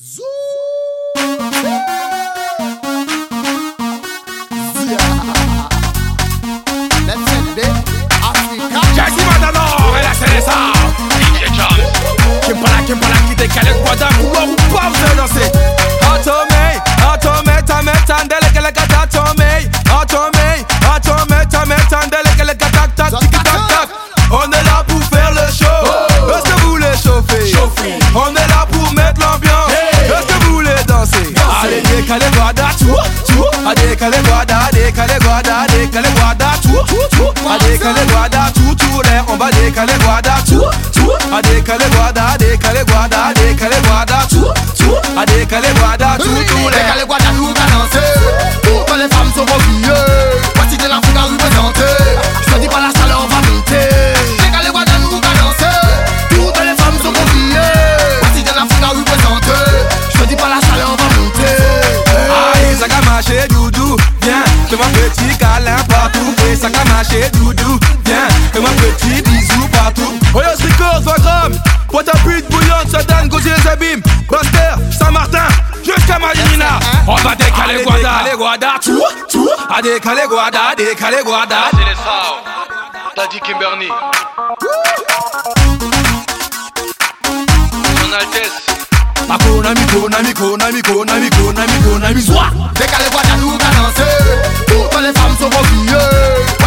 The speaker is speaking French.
Zou! Let's send it, Africa. Jazzy Madanor, et là c'est les sounds. DJ Jones. Kimpala, qui décale quoi d'un coup ou pas vous allez danser. Atome, tandele que le gata Atome, tandele que le gata tac, tic tac tac. On est là pour faire le show. Est-ce que vous voulez chauffer? On est là pour mettre l'ambiance. Est-ce que vous voulez danser? Allez, décalez guada, tout. Décalez guada, tout. Décalez guada, tout l'air. On va décaler guada, tout. Décalez guada, tout. Décalez guada, tout l'air. Décalez guada, nous qu'à danser. Toutes les femmes sont conviées. Voici de l'Afrique à représenter. Je te dis pas la salle, on va monter. Décalez guada, nous qu'à danser. Toutes les femmes sont conviées. Voici de l'Afrique à représenter. Je te dis pas la salle, on va monter. Aïe, ça a marché, doudou. Viens, fais-moi petit câlin partout. Et ça a marché, doudou. Viens, fais-moi petit bisou partout. Oyos Records, Vagram. Pointe à pute bouillante, Satan, Gauzier, Zabim, Buster, Saint-Martin, jusqu'à Marina. On va décaler guada, tout. Décaler guada. C'est les sounds. Daddy Kimberly. Son Altesse. Konami, Zoua. Décalez guada, nous qu'à danser. Toutes les femmes sont conviées.